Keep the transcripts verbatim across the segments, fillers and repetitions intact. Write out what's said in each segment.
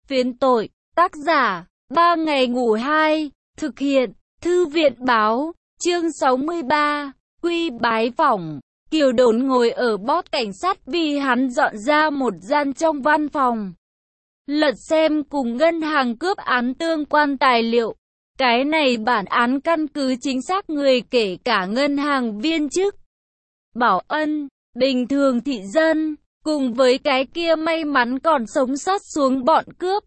Phiến tội, tác giả, ba ngày ngủ hai, thực hiện, Thư viện báo, chương sáu mươi ba, Quy bái phỏng. Kiều Đốn ngồi ở bót cảnh sát vì hắn dọn ra một gian trong văn phòng. Lật xem cùng ngân hàng cướp án tương quan tài liệu. Cái này bản án căn cứ chính xác người kể cả ngân hàng viên chức, bảo ân, bình thường thị dân, cùng với cái kia may mắn còn sống sót xuống bọn cướp.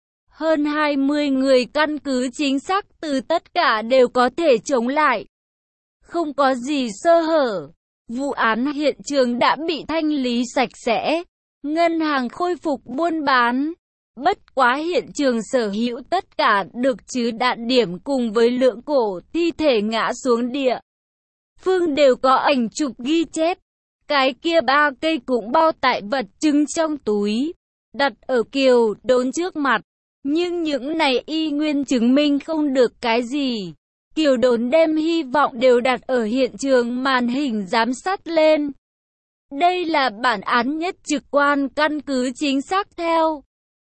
Hơn hai mươi người căn cứ chính xác từ tất cả đều có thể chống lại. Không có gì sơ hở. Vụ án hiện trường đã bị thanh lý sạch sẽ. Ngân hàng khôi phục buôn bán. Bất quá hiện trường sở hữu tất cả được chứ đạn điểm cùng với lượng cổ thi thể ngã xuống địa phương đều có ảnh chụp ghi chép. Cái kia ba cây cũng bao tại vật chứng trong túi, đặt ở Kiều Đốn trước mặt. Nhưng những này y nguyên chứng minh không được cái gì. Kiều Đốn đem hy vọng đều đặt ở hiện trường màn hình giám sát lên. Đây là bản án nhất trực quan căn cứ chính xác theo.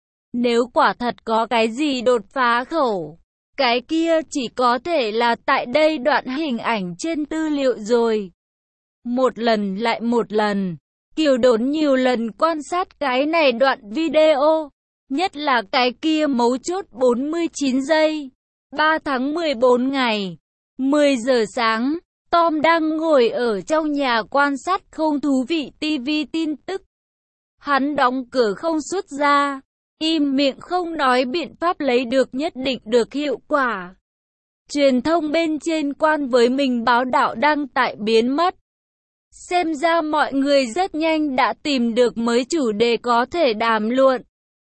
Nếu quả thật có cái gì đột phá khẩu, cái kia chỉ có thể là tại đây đoạn hình ảnh trên tư liệu rồi. Một lần lại một lần, Kiều Đốn nhiều lần quan sát cái này đoạn video. Nhất là cái kia mấu chốt bốn mươi chín giây. ba tháng mười bốn ngày, mười giờ sáng, Tom đang ngồi ở trong nhà quan sát không thú vị ti vi tin tức. Hắn đóng cửa không xuất ra, im miệng không nói biện pháp lấy được nhất định được hiệu quả. Truyền thông bên trên quan với mình báo đạo đăng tại biến mất. Xem ra mọi người rất nhanh đã tìm được mới chủ đề có thể đàm luận.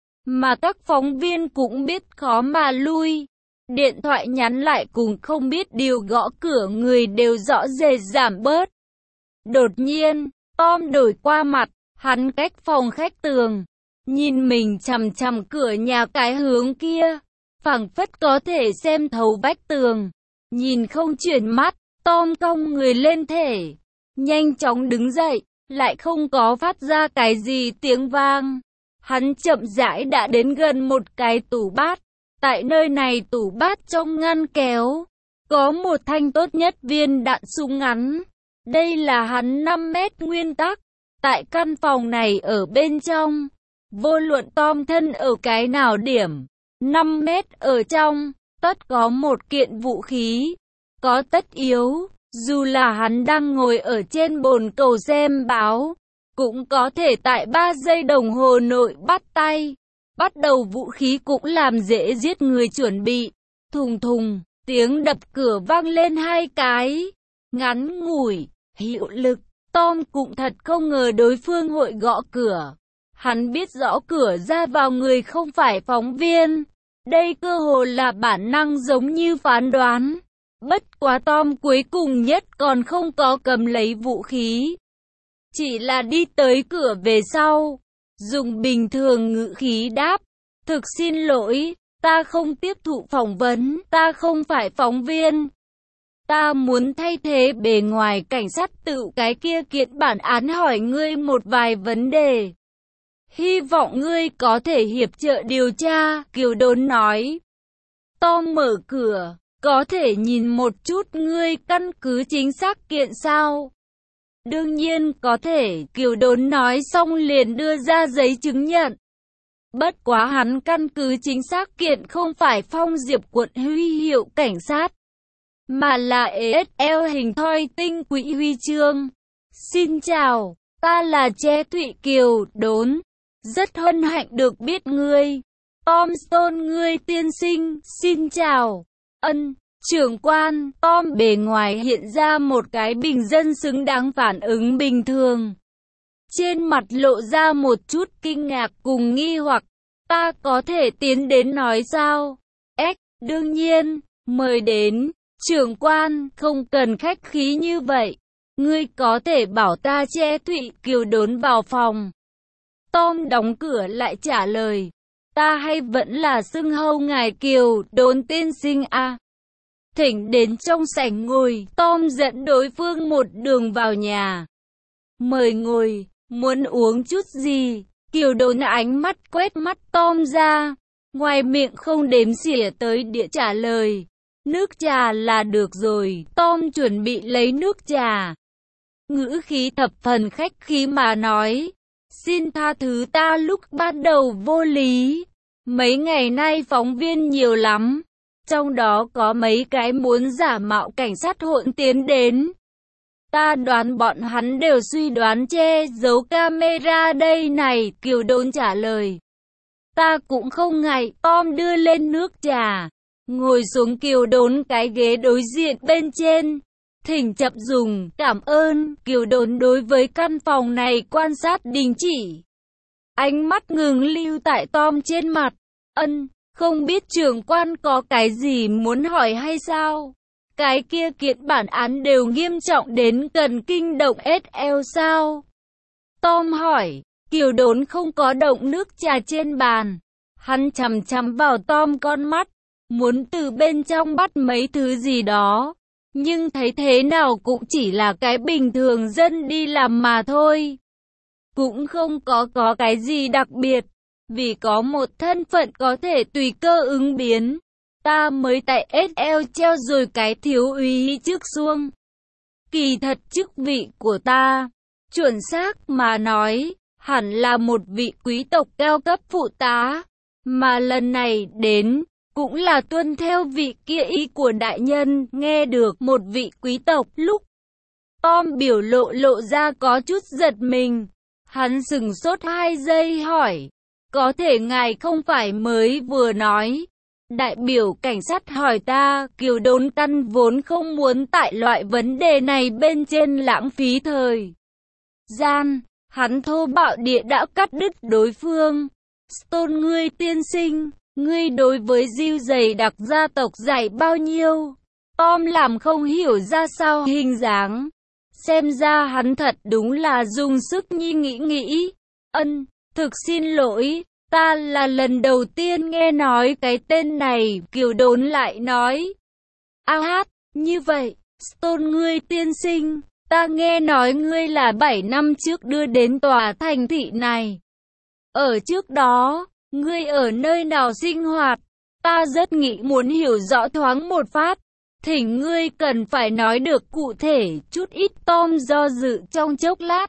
Mà các phóng viên cũng biết khó mà lui. Điện thoại nhắn lại cùng không biết điều gõ cửa người đều rõ rệt giảm bớt. Đột nhiên, Tom đổi qua mặt, hắn cách phòng khách tường, nhìn mình chằm chằm cửa nhà cái hướng kia, phảng phất có thể xem thấu vách tường. Nhìn không chuyển mắt, Tom cong người lên thể, nhanh chóng đứng dậy, lại không có phát ra cái gì tiếng vang. Hắn chậm rãi đã đến gần một cái tủ bát. Tại nơi này tủ bát trong ngăn kéo, có một thanh tốt nhất viên đạn súng ngắn. Đây là hắn năm mét nguyên tắc. Tại căn phòng này ở bên trong, vô luận Tom thân ở cái nào điểm, năm mét ở trong, tất có một kiện vũ khí. Có tất yếu, dù là hắn đang ngồi ở trên bồn cầu xem báo, cũng có thể tại ba giây đồng hồ nội bắt tay. Bắt đầu vũ khí cũng làm dễ giết người chuẩn bị. Thùng thùng, tiếng đập cửa vang lên hai cái. Ngắn ngủi, hiệu lực. Tom cũng thật không ngờ đối phương hội gõ cửa. Hắn biết rõ cửa ra vào người không phải phóng viên. Đây cơ hồ là bản năng giống như phán đoán. Bất quá Tom cuối cùng nhất còn không có cầm lấy vũ khí. Chỉ là đi tới cửa về sau, dùng bình thường ngữ khí đáp, thực xin lỗi, ta không tiếp thụ phỏng vấn, ta không phải phóng viên. Ta muốn thay thế bề ngoài cảnh sát tự cái kia kiện bản án hỏi ngươi một vài vấn đề. Hy vọng ngươi có thể hiệp trợ điều tra, Kiều Đốn nói. Tom mở cửa, có thể nhìn một chút ngươi căn cứ chính xác kiện sao? Đương nhiên có thể, Kiều Đốn nói xong liền đưa ra giấy chứng nhận. Bất quá hắn căn cứ chính xác kiện không phải Phong Diệp quận huy hiệu cảnh sát, mà là e ét lờ hình thoi tinh quỹ huy chương. Xin chào, ta là Chế Thụy Kiều Đốn, rất hân hạnh được biết ngươi. Tom Stone ngươi tiên sinh, xin chào. Ân. Trưởng quan, Tom bề ngoài hiện ra một cái bình dân xứng đáng phản ứng bình thường. Trên mặt lộ ra một chút kinh ngạc cùng nghi hoặc. Ta có thể tiến đến nói sao? Ếch, đương nhiên, mời đến. Trưởng quan, không cần khách khí như vậy. Ngươi có thể bảo ta Chế Thụy Kiều Đốn vào phòng. Tom đóng cửa lại trả lời. Ta hay vẫn là xưng hâu ngài Kiều Đốn tiên sinh à? Thỉnh đến trong sảnh ngồi, Tom dẫn đối phương một đường vào nhà. Mời ngồi, muốn uống chút gì? Kiều Đốn ánh mắt quét mắt Tom ra. ngoài miệng không đếm xỉa tới địa trả lời. Nước trà là được rồi. Tom chuẩn bị lấy nước trà. Ngữ khí thập phần khách khí mà nói. Xin tha thứ ta lúc ban đầu vô lý. Mấy ngày nay phóng viên nhiều lắm. Trong đó có mấy cái muốn giả mạo cảnh sát hỗn tiến đến. Ta đoán bọn hắn đều suy đoán che giấu camera đây này, Kiều Đốn trả lời. Ta cũng không ngại. Tom đưa lên nước trà, ngồi xuống Kiều Đốn cái ghế đối diện bên trên. Thỉnh chậm dùng, cảm ơn. Kiều Đốn đối với căn phòng này quan sát đình chỉ. Ánh mắt ngừng lưu tại Tom trên mặt. Ân, không biết trưởng quan có cái gì muốn hỏi hay sao? Cái kia kiện bản án đều nghiêm trọng đến cần kinh động ét lờ sao? Tom hỏi. Kiều Đốn không có động nước trà trên bàn. Hắn chằm chằm vào Tom con mắt, muốn từ bên trong bắt mấy thứ gì đó. Nhưng thấy thế nào cũng chỉ là cái bình thường dân đi làm mà thôi. Cũng không có có cái gì đặc biệt. Vì có một thân phận có thể tùy cơ ứng biến. Ta mới tại ét lờ treo rồi cái thiếu úy trước xuông. Kỳ thật chức vị của ta, chuẩn xác mà nói, hẳn là một vị quý tộc cao cấp phụ tá. Mà lần này đến, cũng là tuân theo vị kia ý của đại nhân. Nghe được một vị quý tộc lúc. Tom biểu lộ lộ ra có chút giật mình. Hắn sững sốt hai giây hỏi. Có thể ngài không phải mới vừa nói. Đại biểu cảnh sát hỏi ta. Kiều Đốn căn vốn không muốn tại loại vấn đề này bên trên lãng phí thời gian. Hắn thô bạo địa đã cắt đứt đối phương. Stone ngươi tiên sinh, ngươi đối với Diêu dày đặc gia tộc dạy bao nhiêu? Tom làm không hiểu ra sao hình dáng. Xem ra hắn thật đúng là dùng sức nhi nghĩ nghĩ. Ân, thực xin lỗi, ta là lần đầu tiên nghe nói cái tên này. Kiều Đốn lại nói. A hát, như vậy, Stone ngươi tiên sinh, ta nghe nói ngươi là bảy năm trước đưa đến tòa thành thị này. Ở trước đó, ngươi ở nơi nào sinh hoạt? Ta rất nghĩ muốn hiểu rõ thoáng một phát. Thỉnh ngươi cần phải nói được cụ thể chút ít. Tom do dự trong chốc lát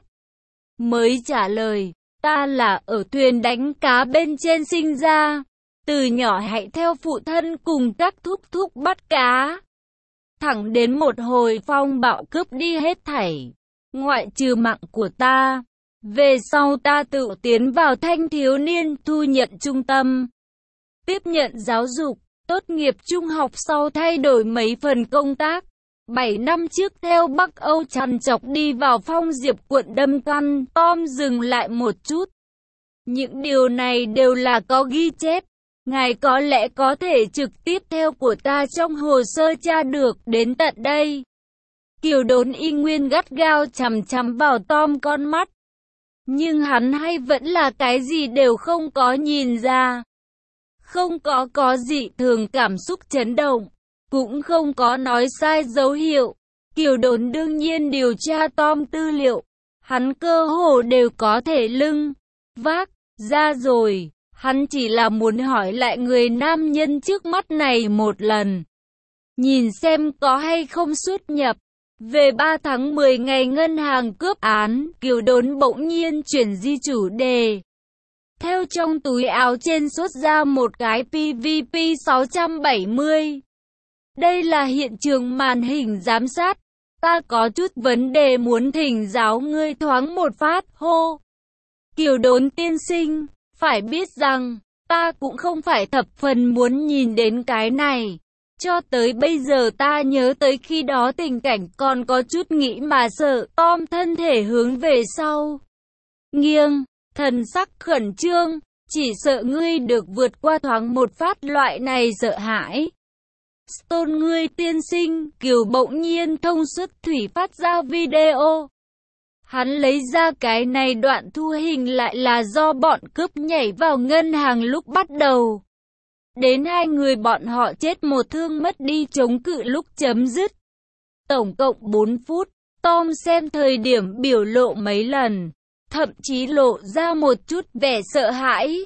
mới trả lời. Ta là ở thuyền đánh cá bên trên sinh ra. Từ nhỏ hãy theo phụ thân cùng các thúc thúc bắt cá. Thẳng đến một hồi phong bạo cướp đi hết thảy, ngoại trừ mạng của ta. Về sau ta tự tiến vào thanh thiếu niên thu nhận trung tâm. Tiếp nhận giáo dục, tốt nghiệp trung học sau thay đổi mấy phần công tác. Bảy năm trước theo Bắc Âu trằn trọc đi vào Phong Diệp quận Đâm Căn. Tom dừng lại một chút. Những điều này đều là có ghi chép. Ngài có lẽ có thể trực tiếp theo của ta trong hồ sơ tra được đến tận đây. Kiều Đốn y nguyên gắt gao chằm chằm vào Tom con mắt. Nhưng hắn hay vẫn là cái gì đều không có nhìn ra. Không có có gì thường cảm xúc chấn động. Cũng không có nói sai dấu hiệu. Kiều Đốn đương nhiên điều tra Tom tư liệu. Hắn cơ hồ đều có thể lưng vác ra rồi. Hắn chỉ là muốn hỏi lại người nam nhân trước mắt này một lần. Nhìn xem có hay không xuất nhập. Về ba tháng mười ngày ngân hàng cướp án, Kiều Đốn bỗng nhiên chuyển di chủ đề. Theo trong túi áo trên xuất ra một cái pê vê pê sáu bảy mươi. Đây là hiện trường màn hình giám sát. Ta có chút vấn đề muốn thỉnh giáo ngươi thoáng một phát, hô. Kiều Đốn tiên sinh, phải biết rằng, ta cũng không phải thập phần muốn nhìn đến cái này. Cho tới bây giờ ta nhớ tới khi đó tình cảnh còn có chút nghĩ mà sợ. Tom thân thể hướng về sau nghiêng, thần sắc khẩn trương. Chỉ sợ ngươi được vượt qua thoáng một phát loại này sợ hãi. Stone ngươi tiên sinh. Kiều bỗng nhiên thông suốt thủy phát ra video. Hắn lấy ra cái này đoạn thu hình lại là do bọn cướp nhảy vào ngân hàng lúc bắt đầu. Đến hai người bọn họ chết một thương mất đi chống cự lúc chấm dứt. Tổng cộng bốn phút. Tom xem thời điểm biểu lộ mấy lần. Thậm chí lộ ra một chút vẻ sợ hãi.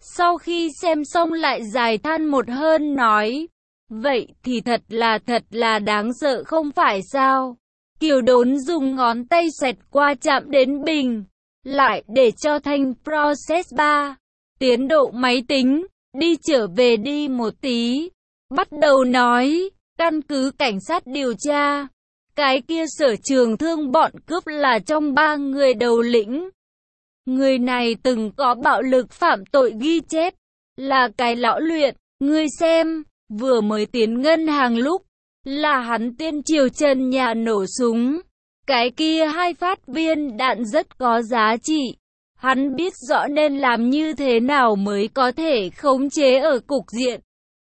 Sau khi xem xong lại dài than một hơn nói, vậy thì thật là thật là đáng sợ không phải sao? Kiều Đốn dùng ngón tay xẹt qua chạm đến bình, lại để cho thanh Process ba, tiến độ máy tính, đi trở về đi một tí. Bắt đầu nói, căn cứ cảnh sát điều tra, cái kia Sở Trường Thương bọn cướp là trong ba người đầu lĩnh. Người này từng có bạo lực phạm tội ghi chép, là cái lão luyện, ngươi xem, vừa mới tiến ngân hàng lúc, là hắn tiên triều trần nhà nổ súng. Cái kia hai phát viên đạn rất có giá trị. Hắn biết rõ nên làm như thế nào mới có thể khống chế ở cục diện.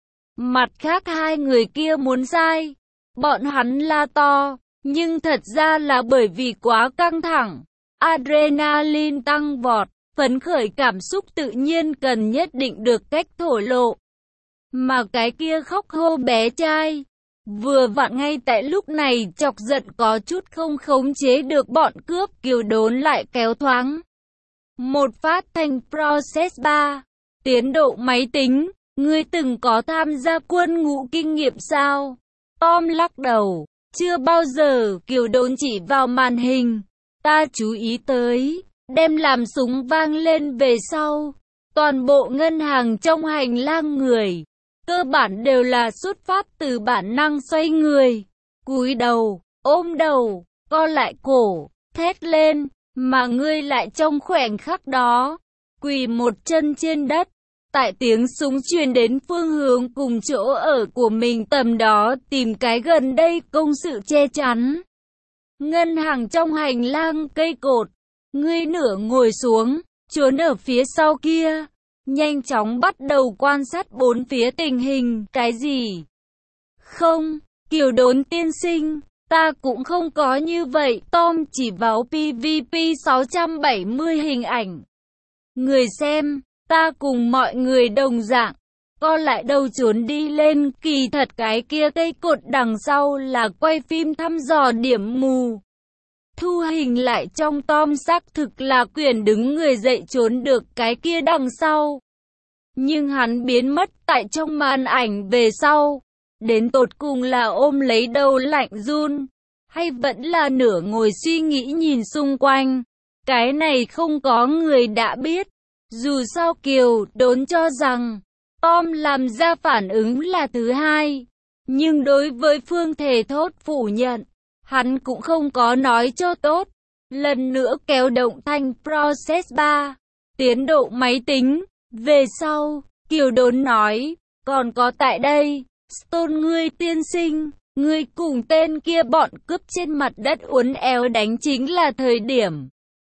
Mặt khác hai người kia muốn sai, bọn hắn la to, nhưng thật ra là bởi vì quá căng thẳng. Adrenaline tăng vọt, phấn khởi cảm xúc tự nhiên cần nhất định được cách thổ lộ. Mà cái kia khóc hô bé trai, vừa vặn ngay tại lúc này chọc giận có chút không khống chế được bọn cướp. Kiều Đốn lại kéo thoáng một phát thanh Process ba, tiến độ máy tính, ngươi từng có tham gia quân ngũ kinh nghiệm sao? Tom lắc đầu, chưa bao giờ. Kiều Đốn chỉ vào màn hình, ta chú ý tới, đem làm súng vang lên về sau, toàn bộ ngân hàng trong hành lang người, cơ bản đều là xuất phát từ bản năng xoay người, cúi đầu, ôm đầu, co lại cổ, thét lên, mà ngươi lại trong khoảnh khắc đó, quỳ một chân trên đất, tại tiếng súng truyền đến phương hướng cùng chỗ ở của mình tầm đó tìm cái gần đây công sự che chắn. Ngân hàng trong hành lang cây cột, ngươi nửa ngồi xuống, trốn ở phía sau kia, nhanh chóng bắt đầu quan sát bốn phía tình hình. Cái gì? Không, Kiều Đốn tiên sinh, ta cũng không có như vậy. Tom chỉ vào pê vê pê sáu bảy mươi hình ảnh. Người xem, ta cùng mọi người đồng dạng, co lại đầu trốn đi lên. Kỳ thật cái kia cây cột đằng sau là quay phim thăm dò điểm mù. Thu hình lại trong Tom xác thực là quyền đứng người dậy trốn được cái kia đằng sau. Nhưng hắn biến mất tại trong màn ảnh về sau. Đến tột cùng là ôm lấy đầu lạnh run, hay vẫn là nửa ngồi suy nghĩ nhìn xung quanh. Cái này không có người đã biết. Dù sao Kiều Đốn cho rằng Tom làm ra phản ứng là thứ hai. Nhưng đối với Phương Thề Thốt phủ nhận, hắn cũng không có nói cho tốt. Lần nữa kéo động thanh Process ba, tiến độ máy tính. Về sau, Kiều Đốn nói, còn có tại đây, Stone ngươi tiên sinh, ngươi cùng tên kia bọn cướp trên mặt đất uốn éo đánh chính là thời điểm.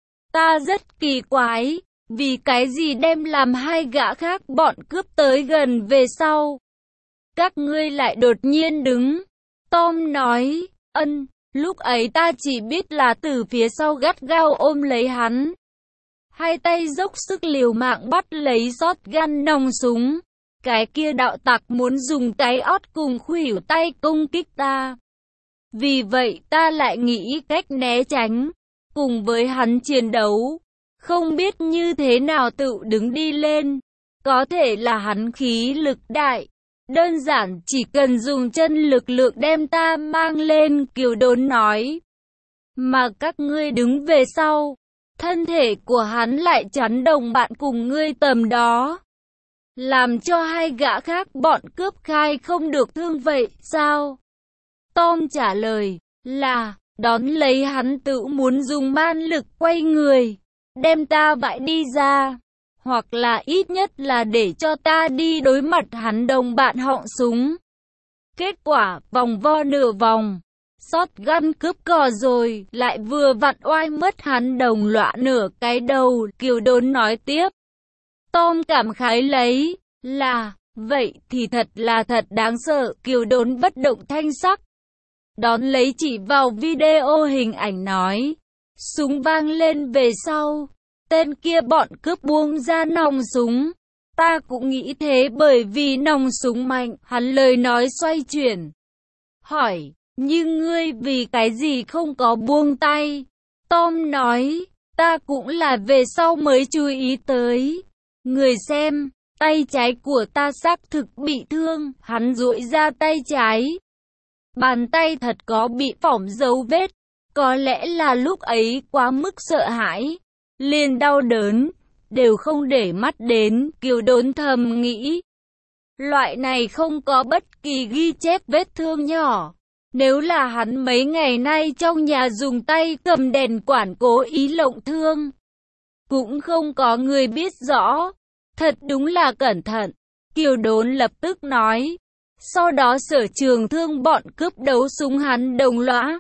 Ta rất kỳ quái, vì cái gì đem làm hai gã khác bọn cướp tới gần về sau. Các ngươi lại đột nhiên đứng. Tom nói, ân, lúc ấy ta chỉ biết là từ phía sau gắt gao ôm lấy hắn. Hai tay dốc sức liều mạng bắt lấy shotgun nòng súng. Cái kia đạo tặc muốn dùng cái ót cùng khuỷu tay công kích ta. Vì vậy ta lại nghĩ cách né tránh, cùng với hắn chiến đấu. Không biết như thế nào tự đứng đi lên. Có thể là hắn khí lực đại. Đơn giản chỉ cần dùng chân lực lượng đem ta mang lên. Kiều Đốn nói. Mà các ngươi đứng về sau, thân thể của hắn lại chắn đồng bạn cùng ngươi tầm đó, làm cho hai gã khác bọn cướp khai không được thương vậy sao? Tom trả lời là, đón lấy hắn tự muốn dùng man lực quay người, đem ta vãi đi ra, hoặc là ít nhất là để cho ta đi đối mặt hắn đồng bạn họng súng. Kết quả, vòng vo nửa vòng, shotgun cướp cò rồi, lại vừa vặn oai mất hắn đồng lõa nửa cái đầu. Kiều Đốn nói tiếp. Tom cảm khái lấy, là, vậy thì thật là thật đáng sợ. Kiều Đốn bất động thanh sắc, đón lấy chỉ vào video hình ảnh nói, súng vang lên về sau, tên kia bọn cướp buông ra nòng súng. Ta cũng nghĩ thế bởi vì nòng súng mạnh. Hắn lời nói xoay chuyển, hỏi, nhưng ngươi vì cái gì không có buông tay? Tom nói, ta cũng là về sau mới chú ý tới. Người xem, tay trái của ta xác thực bị thương, hắn duỗi ra tay trái. Bàn tay thật có bị phỏng dấu vết, có lẽ là lúc ấy quá mức sợ hãi, liền đau đớn, đều không để mắt đến, Kiều Đốn thầm nghĩ. Loại này không có bất kỳ ghi chép vết thương nhỏ. Nếu là hắn mấy ngày nay trong nhà dùng tay cầm đèn quản cố ý lộng thương, cũng không có người biết rõ. Thật đúng là cẩn thận, Kiều Đốn lập tức nói. Sau đó Sở Trường Thương bọn cướp đấu súng hắn đồng lõa.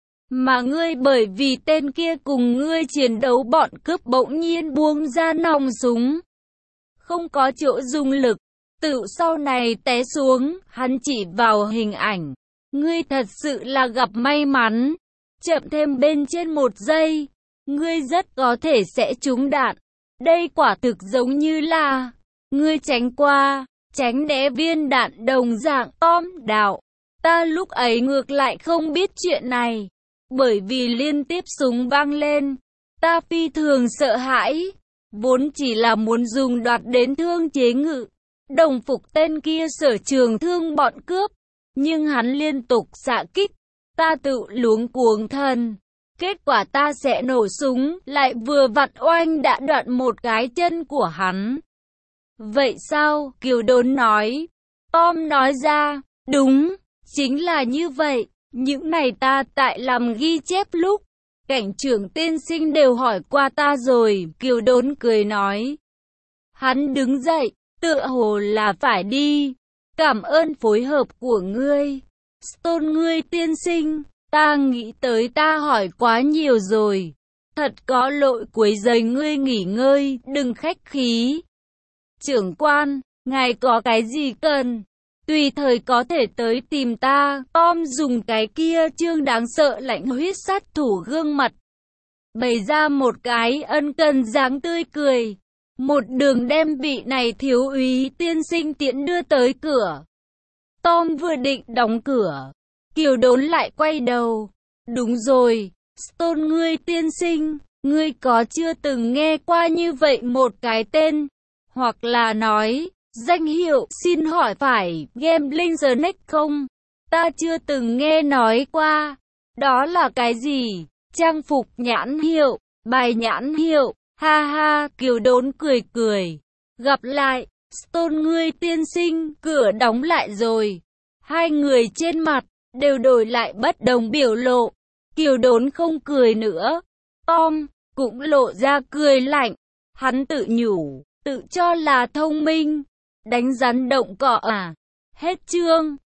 Mà ngươi bởi vì tên kia cùng ngươi chiến đấu bọn cướp bỗng nhiên buông ra nòng súng, không có chỗ dùng lực, tự sau này té xuống, hắn chỉ vào hình ảnh. Ngươi thật sự là gặp may mắn, chậm thêm bên trên một giây, ngươi rất có thể sẽ trúng đạn. Đây quả thực giống như là ngươi tránh qua, tránh né viên đạn đồng dạng. Tom đạo, ta lúc ấy ngược lại không biết chuyện này, bởi vì liên tiếp súng vang lên, ta phi thường sợ hãi, vốn chỉ là muốn dùng đoạt đến thương chế ngự, đồng phục tên kia Sở Trường Thương bọn cướp, nhưng hắn liên tục xạ kích, ta tự luống cuống thần. Kết quả ta sẽ nổ súng, lại vừa vặn oanh đã đoạn một cái chân của hắn. Vậy sao? Kiều Đốn nói. Tom nói ra, đúng, chính là như vậy. Những này ta tại làm ghi chép lúc, cảnh trưởng tiên sinh đều hỏi qua ta rồi. Kiều Đốn cười nói. Hắn đứng dậy, tựa hồ là phải đi. Cảm ơn phối hợp của ngươi. Stone ngươi tiên sinh. Ta nghĩ tới ta hỏi quá nhiều rồi. Thật có lỗi quấy rầy ngươi nghỉ ngơi, đừng khách khí. Trưởng quan, ngài có cái gì cần? Tùy thời có thể tới tìm ta. Tom dùng cái kia trương đáng sợ lạnh huyết sát thủ gương mặt, bày ra một cái ân cần dáng tươi cười. Một đường đem vị này thiếu úy tiên sinh tiễn đưa tới cửa. Tom vừa định đóng cửa, Kiều Đốn lại quay đầu. Đúng rồi, Stone ngươi tiên sinh, ngươi có chưa từng nghe qua như vậy một cái tên, hoặc là nói, danh hiệu, xin hỏi phải Gambling Snake không? Ta chưa từng nghe nói qua. Đó là cái gì? Trang phục nhãn hiệu, bài nhãn hiệu, ha ha, Kiều Đốn cười cười. Gặp lại, Stone ngươi tiên sinh, cửa đóng lại rồi. Hai người trên mặt đều đổi lại bất đồng biểu lộ. Kiều Đốn không cười nữa, Tom cũng lộ ra cười lạnh. Hắn tự nhủ, tự cho là thông minh, đánh rắn động cỏ à. Hết chương.